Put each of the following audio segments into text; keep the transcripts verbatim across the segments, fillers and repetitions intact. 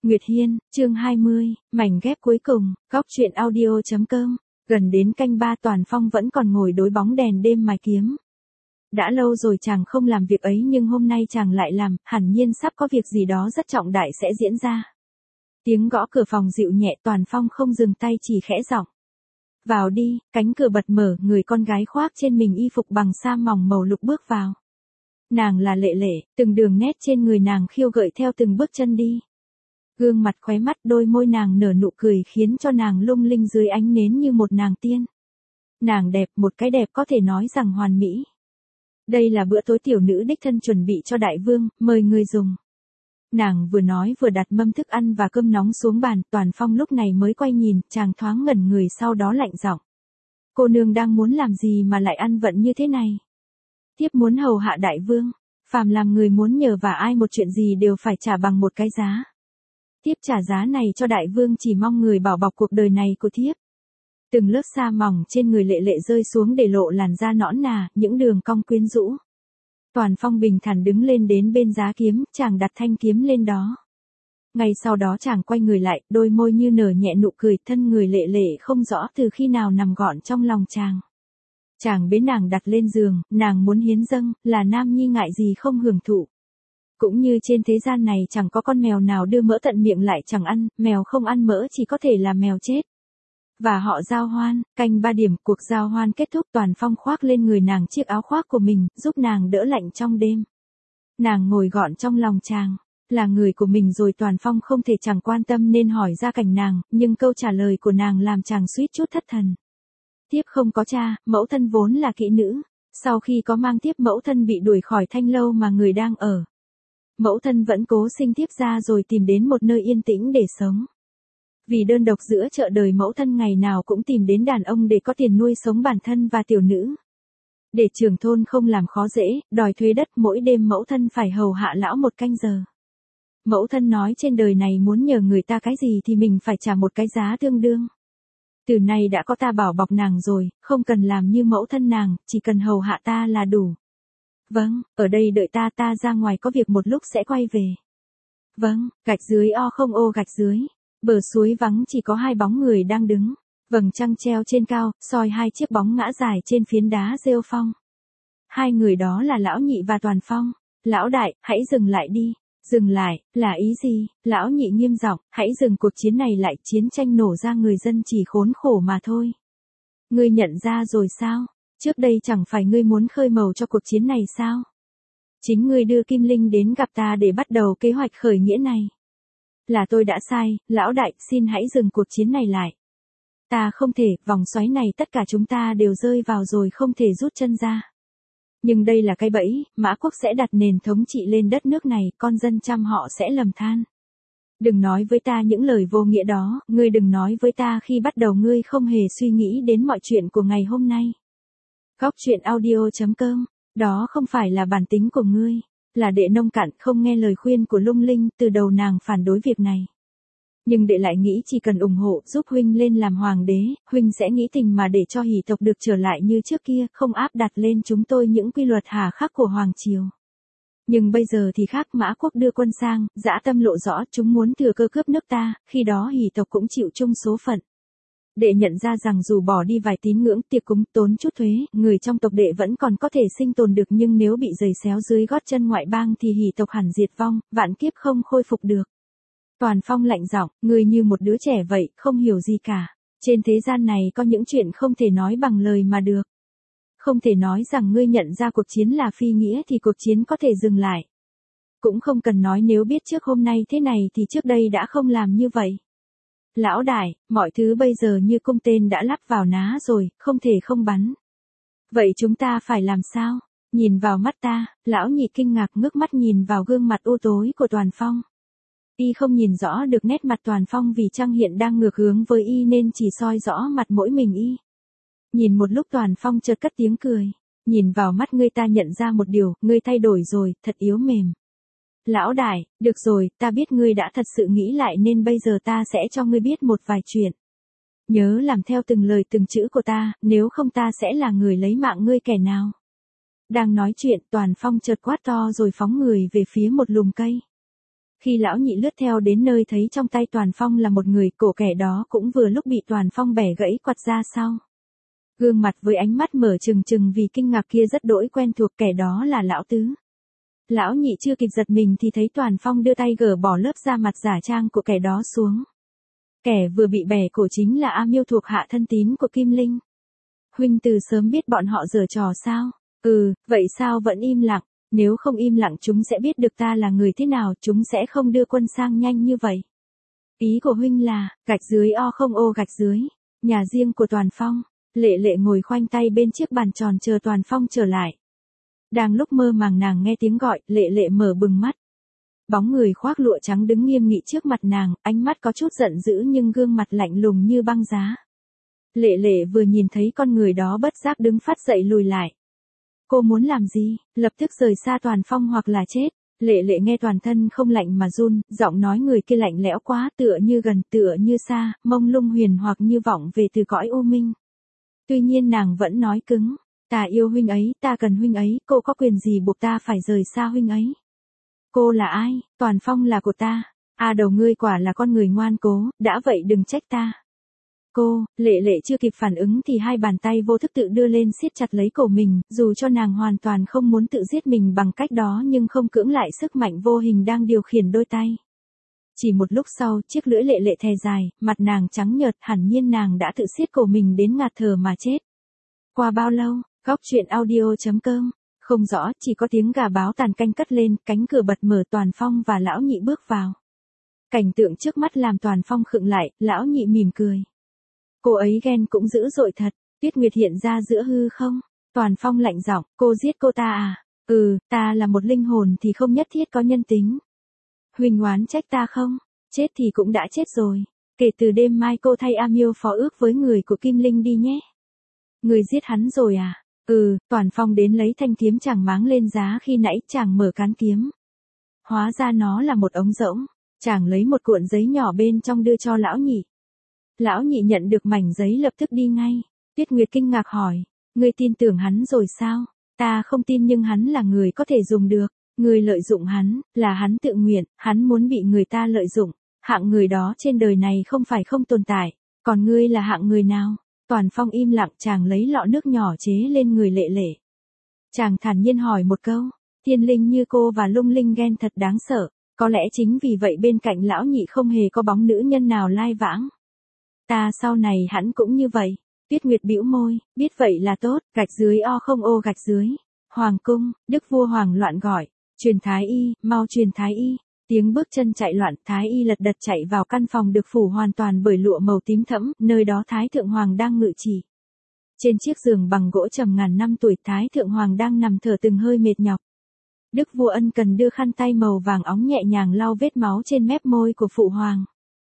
Nguyệt Hiên, chương hai mươi, mảnh ghép cuối cùng, góc truyện audio.com. Gần đến canh ba Toàn Phong vẫn còn ngồi đối bóng đèn đêm mài kiếm. Đã lâu rồi chàng không làm việc ấy nhưng hôm nay chàng lại làm, hẳn nhiên sắp có việc gì đó rất trọng đại sẽ diễn ra. Tiếng gõ cửa phòng dịu nhẹ, Toàn Phong không dừng tay chỉ khẽ giọng. Vào đi, cánh cửa bật mở, người con gái khoác trên mình y phục bằng sa mỏng màu lục bước vào. Nàng là Lệ Lệ, từng đường nét trên người nàng khiêu gợi theo từng bước chân đi. Gương mặt khóe mắt, đôi môi nàng nở nụ cười khiến cho nàng lung linh dưới ánh nến như một nàng tiên. Nàng đẹp, một cái đẹp có thể nói rằng hoàn mỹ. Đây là bữa tối tiểu nữ đích thân chuẩn bị cho đại vương, mời người dùng. Nàng vừa nói vừa đặt mâm thức ăn và cơm nóng xuống bàn, Toàn Phong lúc này mới quay nhìn, chàng thoáng ngẩn người sau đó lạnh giọng. Cô nương đang muốn làm gì mà lại ăn vận như thế này? Thiếp muốn hầu hạ đại vương, phàm làm người muốn nhờ vả ai một chuyện gì đều phải trả bằng một cái giá. Thiếp trả giá này cho đại vương chỉ mong người bảo bọc cuộc đời này của thiếp. Từng lớp sa mỏng trên người Lệ Lệ rơi xuống để lộ làn da nõn nà, những đường cong quyến rũ. Toàn Phong bình thản đứng lên đến bên giá kiếm, chàng đặt thanh kiếm lên đó. Ngay sau đó chàng quay người lại, đôi môi như nở nhẹ nụ cười, thân người Lệ Lệ không rõ từ khi nào nằm gọn trong lòng chàng. Chàng bế nàng đặt lên giường, nàng muốn hiến dâng, là nam nhi ngại gì không hưởng thụ. Cũng như trên thế gian này chẳng có con mèo nào đưa mỡ tận miệng lại chẳng ăn, mèo không ăn mỡ chỉ có thể là mèo chết. Và họ giao hoan, canh ba điểm, cuộc giao hoan kết thúc, Toàn Phong khoác lên người nàng chiếc áo khoác của mình, giúp nàng đỡ lạnh trong đêm. Nàng ngồi gọn trong lòng chàng, là người của mình rồi. Toàn Phong không thể chẳng quan tâm nên hỏi ra cảnh nàng, nhưng câu trả lời của nàng làm chàng suýt chút thất thần. Thiếp không có cha, mẫu thân vốn là kỹ nữ, sau khi có mang thiếp mẫu thân bị đuổi khỏi thanh lâu mà người đang ở. Mẫu thân vẫn cố sinh thiếp ra rồi tìm đến một nơi yên tĩnh để sống. Vì đơn độc giữa chợ đời, mẫu thân ngày nào cũng tìm đến đàn ông để có tiền nuôi sống bản thân và tiểu nữ. Để trưởng thôn không làm khó dễ, đòi thuế đất, mỗi đêm mẫu thân phải hầu hạ lão một canh giờ. Mẫu thân nói trên đời này muốn nhờ người ta cái gì thì mình phải trả một cái giá tương đương. Từ nay đã có ta bảo bọc nàng rồi, không cần làm như mẫu thân nàng, chỉ cần hầu hạ ta là đủ. Vâng, ở đây đợi ta, ta ra ngoài có việc một lúc sẽ quay về. Vâng, gạch dưới o không ô gạch dưới. Bờ suối vắng chỉ có hai bóng người đang đứng. Vầng trăng treo trên cao, soi hai chiếc bóng ngã dài trên phiến đá rêu phong. Hai người đó là Lão Nhị và Toàn Phong. Lão đại, hãy dừng lại đi. Dừng lại, là ý gì? Lão Nhị nghiêm giọng, hãy dừng cuộc chiến này lại, chiến tranh nổ ra người dân chỉ khốn khổ mà thôi. Ngươi nhận ra rồi sao? Trước đây chẳng phải ngươi muốn khơi mào cho cuộc chiến này sao? Chính ngươi đưa Kim Linh đến gặp ta để bắt đầu kế hoạch khởi nghĩa này. Là tôi đã sai, lão đại, xin hãy dừng cuộc chiến này lại. Ta không thể, vòng xoáy này tất cả chúng ta đều rơi vào rồi, không thể rút chân ra. Nhưng đây là cái bẫy, Mã Quốc sẽ đặt nền thống trị lên đất nước này, con dân trăm họ sẽ lầm than. Đừng nói với ta những lời vô nghĩa đó, ngươi đừng nói với ta khi bắt đầu ngươi không hề suy nghĩ đến mọi chuyện của ngày hôm nay. Góc truyện audio.com, đó không phải là bản tính của ngươi. Là Đệ nông cạn, không nghe lời khuyên của Lung Linh, từ đầu nàng phản đối việc này. Nhưng Đệ lại nghĩ chỉ cần ủng hộ, giúp huynh lên làm hoàng đế, huynh sẽ nghĩ tình mà để cho hỷ tộc được trở lại như trước kia, không áp đặt lên chúng tôi những quy luật hà khắc của hoàng triều. Nhưng bây giờ thì khác, Mã Quốc đưa quân sang, dã tâm lộ rõ, chúng muốn thừa cơ cướp nước ta, khi đó hỷ tộc cũng chịu chung số phận. Đệ nhận ra rằng dù bỏ đi vài tín ngưỡng, tiệc cúng, tốn chút thuế, người trong tộc Đệ vẫn còn có thể sinh tồn được, nhưng nếu bị giày xéo dưới gót chân ngoại bang thì hỷ tộc hẳn diệt vong, vạn kiếp không khôi phục được. Toàn Phong lạnh giọng, ngươi như một đứa trẻ vậy, không hiểu gì cả. Trên thế gian này có những chuyện không thể nói bằng lời mà được. Không thể nói rằng ngươi nhận ra cuộc chiến là phi nghĩa thì cuộc chiến có thể dừng lại. Cũng không cần nói nếu biết trước hôm nay thế này thì trước đây đã không làm như vậy. Lão đại, mọi thứ bây giờ như cung tên đã lắp vào ná rồi, không thể không bắn. Vậy chúng ta phải làm sao? Nhìn vào mắt ta, Lão Nhị kinh ngạc ngước mắt nhìn vào gương mặt u tối của Toàn Phong. Y không nhìn rõ được nét mặt Toàn Phong vì trăng hiện đang ngược hướng với y nên chỉ soi rõ mặt mỗi mình y. Nhìn một lúc Toàn Phong chợt cất tiếng cười. Nhìn vào mắt ngươi ta nhận ra một điều, ngươi thay đổi rồi, thật yếu mềm. Lão đại, được rồi, ta biết ngươi đã thật sự nghĩ lại nên bây giờ ta sẽ cho ngươi biết một vài chuyện. Nhớ làm theo từng lời từng chữ của ta, nếu không ta sẽ là người lấy mạng ngươi kẻ nào. Đang nói chuyện, Toàn Phong chợt quát to rồi phóng người về phía một lùm cây. Khi lão nhị lướt theo đến nơi thấy trong tay Toàn Phong là một người, cổ kẻ đó cũng vừa lúc bị Toàn Phong bẻ gãy quạt ra sau. Gương mặt với ánh mắt mở trừng trừng vì kinh ngạc kia rất đỗi quen thuộc, kẻ đó là lão tứ. Lão nhị chưa kịp giật mình thì thấy Toàn Phong đưa tay gỡ bỏ lớp da mặt giả trang của kẻ đó xuống. Kẻ vừa bị bẻ cổ chính là A Miêu thuộc hạ thân tín của Kim Linh. Huynh từ sớm biết bọn họ giở trò sao? Ừ, vậy sao vẫn im lặng? Nếu không im lặng chúng sẽ biết được ta là người thế nào, chúng sẽ không đưa quân sang nhanh như vậy. Ý của huynh là, gạch dưới o không ô gạch dưới, nhà riêng của Toàn Phong. Lệ Lệ ngồi khoanh tay bên chiếc bàn tròn chờ Toàn Phong trở lại. Đang lúc mơ màng nàng nghe tiếng gọi, Lệ Lệ mở bừng mắt. Bóng người khoác lụa trắng đứng nghiêm nghị trước mặt nàng, ánh mắt có chút giận dữ nhưng gương mặt lạnh lùng như băng giá. Lệ Lệ vừa nhìn thấy con người đó bất giác đứng phát dậy lùi lại. Cô muốn làm gì? Lập tức rời xa Toàn Phong hoặc là chết. Lệ Lệ nghe toàn thân không lạnh mà run, giọng nói người kia lạnh lẽo quá, tựa như gần, tựa như xa, mông lung huyền hoặc như vọng về từ cõi u minh. Tuy nhiên nàng vẫn nói cứng, ta yêu huynh ấy, ta cần huynh ấy, cô có quyền gì buộc ta phải rời xa huynh ấy? Cô là ai? Toàn Phong là của ta. À đầu ngươi quả là con người ngoan cố, đã vậy đừng trách ta. Cô, Lệ Lệ chưa kịp phản ứng thì hai bàn tay vô thức tự đưa lên siết chặt lấy cổ mình, dù cho nàng hoàn toàn không muốn tự giết mình bằng cách đó nhưng không cưỡng lại sức mạnh vô hình đang điều khiển đôi tay. Chỉ một lúc sau, chiếc lưỡi Lệ Lệ thè dài, mặt nàng trắng nhợt, hẳn nhiên nàng đã tự siết cổ mình đến ngạt thở mà chết. Qua bao lâu? Góc truyện audio chấm com. Không rõ, chỉ có tiếng gà báo tàn canh cất lên, cánh cửa bật mở, Toàn Phong và lão nhị bước vào. Cảnh tượng trước mắt làm Toàn Phong khựng lại, lão nhị mỉm cười. Cô ấy ghen cũng dữ dội thật, Tuyết Nguyệt hiện ra giữa hư không? Toàn Phong lạnh giọng, cô giết cô ta à? Ừ, ta là một linh hồn thì không nhất thiết có nhân tính. Huỳnh oán trách ta không? Chết thì cũng đã chết rồi. Kể từ đêm mai cô thay A Miêu phó ước với người của Kim Linh đi nhé. Người giết hắn rồi à? Ừ, Toàn Phong đến lấy thanh kiếm chàng máng lên giá khi nãy chàng mở cán kiếm. Hóa ra nó là một ống rỗng. Chàng lấy một cuộn giấy nhỏ bên trong đưa cho lão nhị. Lão nhị nhận được mảnh giấy lập tức đi ngay. Tuyết Nguyệt kinh ngạc hỏi, ngươi tin tưởng hắn rồi sao? Ta không tin nhưng hắn là người có thể dùng được. Người lợi dụng hắn, là hắn tự nguyện, hắn muốn bị người ta lợi dụng. Hạng người đó trên đời này không phải không tồn tại. Còn ngươi là hạng người nào? Toàn Phong im lặng, chàng lấy lọ nước nhỏ chế lên người Lệ Lệ. Chàng thản nhiên hỏi một câu, thiên linh như cô và lung linh ghen thật đáng sợ. Có lẽ chính vì vậy bên cạnh lão nhị không hề có bóng nữ nhân nào lai vãng. Ta sau này hẳn cũng như vậy. Tuyết Nguyệt bĩu môi, biết vậy là tốt, gạch dưới o không ô gạch dưới. Hoàng cung, đức vua hoảng loạn gọi, truyền thái y, mau truyền thái y. Tiếng bước chân chạy loạn, thái y lật đật chạy vào căn phòng được phủ hoàn toàn bởi lụa màu tím thẫm, nơi đó thái thượng hoàng đang ngự trị. Trên chiếc giường bằng gỗ trầm ngàn năm tuổi, thái thượng hoàng đang nằm thở từng hơi mệt nhọc. Đức vua ân cần đưa khăn tay màu vàng óng nhẹ nhàng lau vết máu trên mép môi của phụ hoàng.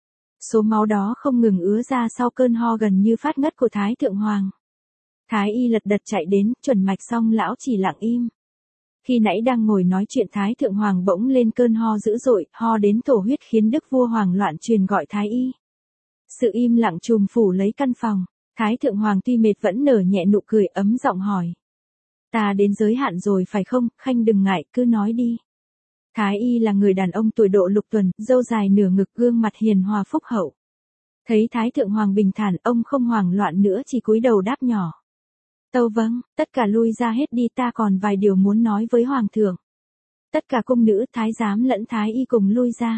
Số máu đó không ngừng ứa ra sau cơn ho gần như phát ngất của thái thượng hoàng. Thái y lật đật chạy đến, chuẩn mạch xong lão chỉ lặng im. Khi nãy đang ngồi nói chuyện thái thượng hoàng bỗng lên cơn ho dữ dội, ho đến thổ huyết khiến đức vua hoảng loạn truyền gọi thái y. Sự im lặng trùm phủ lấy căn phòng, thái thượng hoàng tuy mệt vẫn nở nhẹ nụ cười ấm giọng hỏi. Ta đến giới hạn rồi phải không, khanh đừng ngại, cứ nói đi. Thái y là người đàn ông tuổi độ lục tuần, râu dài nửa ngực, gương mặt hiền hòa phúc hậu. Thấy thái thượng hoàng bình thản, ông không hoảng loạn nữa, chỉ cúi đầu đáp nhỏ. Tâu vâng, tất cả lui ra hết đi, ta còn vài điều muốn nói với hoàng thượng. Tất cả cung nữ, thái giám lẫn thái y cùng lui ra.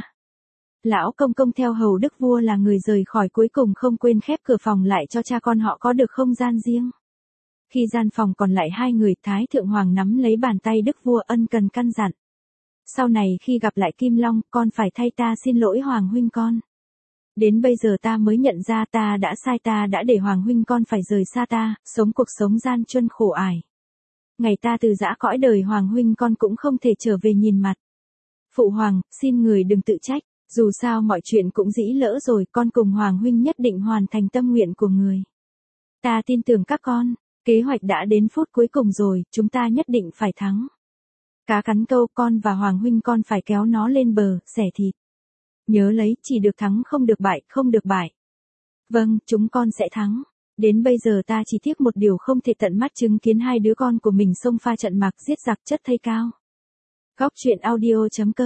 Lão công công theo hầu đức vua là người rời khỏi, cuối cùng không quên khép cửa phòng lại cho cha con họ có được không gian riêng. Khi gian phòng còn lại hai người, thái thượng hoàng nắm lấy bàn tay đức vua ân cần căn dặn. Sau này khi gặp lại Kim Long, con phải thay ta xin lỗi hoàng huynh con. Đến bây giờ ta mới nhận ra ta đã sai, ta đã để hoàng huynh con phải rời xa ta, sống cuộc sống gian truân khổ ải. Ngày ta từ giã cõi đời hoàng huynh con cũng không thể trở về nhìn mặt. Phụ hoàng, xin người đừng tự trách, dù sao mọi chuyện cũng dĩ lỡ rồi, con cùng hoàng huynh nhất định hoàn thành tâm nguyện của người. Ta tin tưởng các con, kế hoạch đã đến phút cuối cùng rồi, chúng ta nhất định phải thắng. Cá cắn câu, con và hoàng huynh con phải kéo nó lên bờ, xẻ thịt. Nhớ lấy, chỉ được thắng không được bại, không được bại. Vâng, chúng con sẽ thắng. Đến bây giờ ta chỉ tiếc một điều không thể tận mắt chứng kiến hai đứa con của mình xông pha trận mạc giết giặc chất thây cao. Góc truyện audio chấm com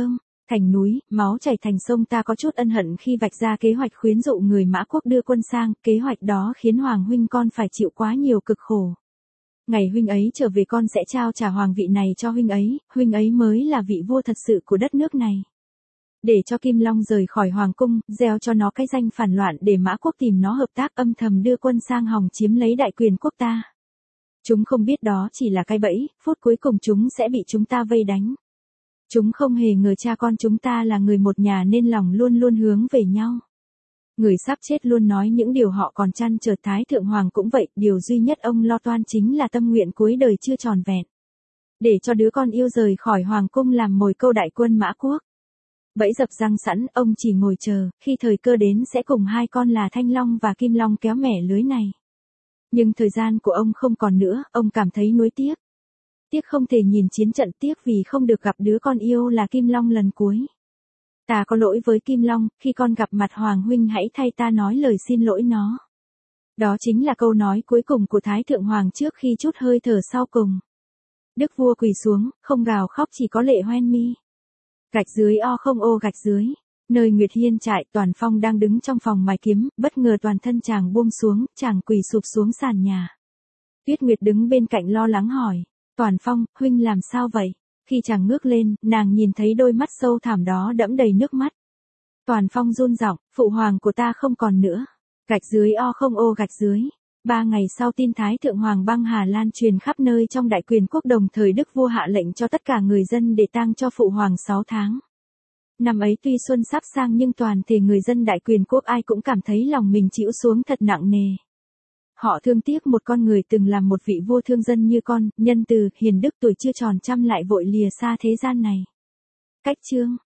Thành núi, máu chảy thành sông, ta có chút ân hận khi vạch ra kế hoạch khuyến dụ người Mã Quốc đưa quân sang, kế hoạch đó khiến Hoàng huynh con phải chịu quá nhiều cực khổ. Ngày huynh ấy trở về con sẽ trao trả hoàng vị này cho huynh ấy, huynh ấy mới là vị vua thật sự của đất nước này. Để cho Kim Long rời khỏi hoàng cung, gieo cho nó cái danh phản loạn để Mã Quốc tìm nó hợp tác âm thầm đưa quân sang hòng chiếm lấy đại quyền quốc ta. Chúng không biết đó chỉ là cái bẫy, phút cuối cùng chúng sẽ bị chúng ta vây đánh. Chúng không hề ngờ cha con chúng ta là người một nhà nên lòng luôn luôn hướng về nhau. Người sắp chết luôn nói những điều họ còn trăn trở, Thái Thượng Hoàng cũng vậy, điều duy nhất ông lo toan chính là tâm nguyện cuối đời chưa tròn vẹn. Để cho đứa con yêu rời khỏi hoàng cung làm mồi câu đại quân Mã Quốc. Bẫy dập răng sẵn, ông chỉ ngồi chờ, khi thời cơ đến sẽ cùng hai con là Thanh Long và Kim Long kéo mẻ lưới này. Nhưng thời gian của ông không còn nữa, ông cảm thấy nuối tiếc. Tiếc không thể nhìn chiến trận, tiếc vì không được gặp đứa con yêu là Kim Long lần cuối. Ta có lỗi với Kim Long, khi con gặp mặt Hoàng huynh hãy thay ta nói lời xin lỗi nó. Đó chính là câu nói cuối cùng của Thái Thượng Hoàng trước khi trút hơi thở sau cùng. Đức vua quỳ xuống, không gào khóc chỉ có lệ hoen mi. Gạch dưới o không ô gạch dưới. Nơi Nguyệt Hiên trại, Toàn Phong đang đứng trong phòng mài kiếm, bất ngờ toàn thân chàng buông xuống, chàng quỳ sụp xuống sàn nhà. Tuyết Nguyệt đứng bên cạnh lo lắng hỏi, Toàn Phong, huynh làm sao vậy? Khi chàng ngước lên, nàng nhìn thấy đôi mắt sâu thẳm đó đẫm đầy nước mắt. Toàn Phong run giọng, phụ hoàng của ta không còn nữa. Gạch dưới o không ô gạch dưới. Ba ngày sau tin Thái Thượng Hoàng băng Hà lan truyền khắp nơi trong đại quyền quốc, đồng thời đức vua hạ lệnh cho tất cả người dân để tang cho phụ hoàng sáu tháng. Năm ấy tuy xuân sắp sang nhưng toàn thể người dân đại quyền quốc ai cũng cảm thấy lòng mình chịu xuống thật nặng nề. Họ thương tiếc một con người từng làm một vị vua thương dân như con, nhân từ, hiền đức, tuổi chưa tròn trăm lại vội lìa xa thế gian này. Cách chương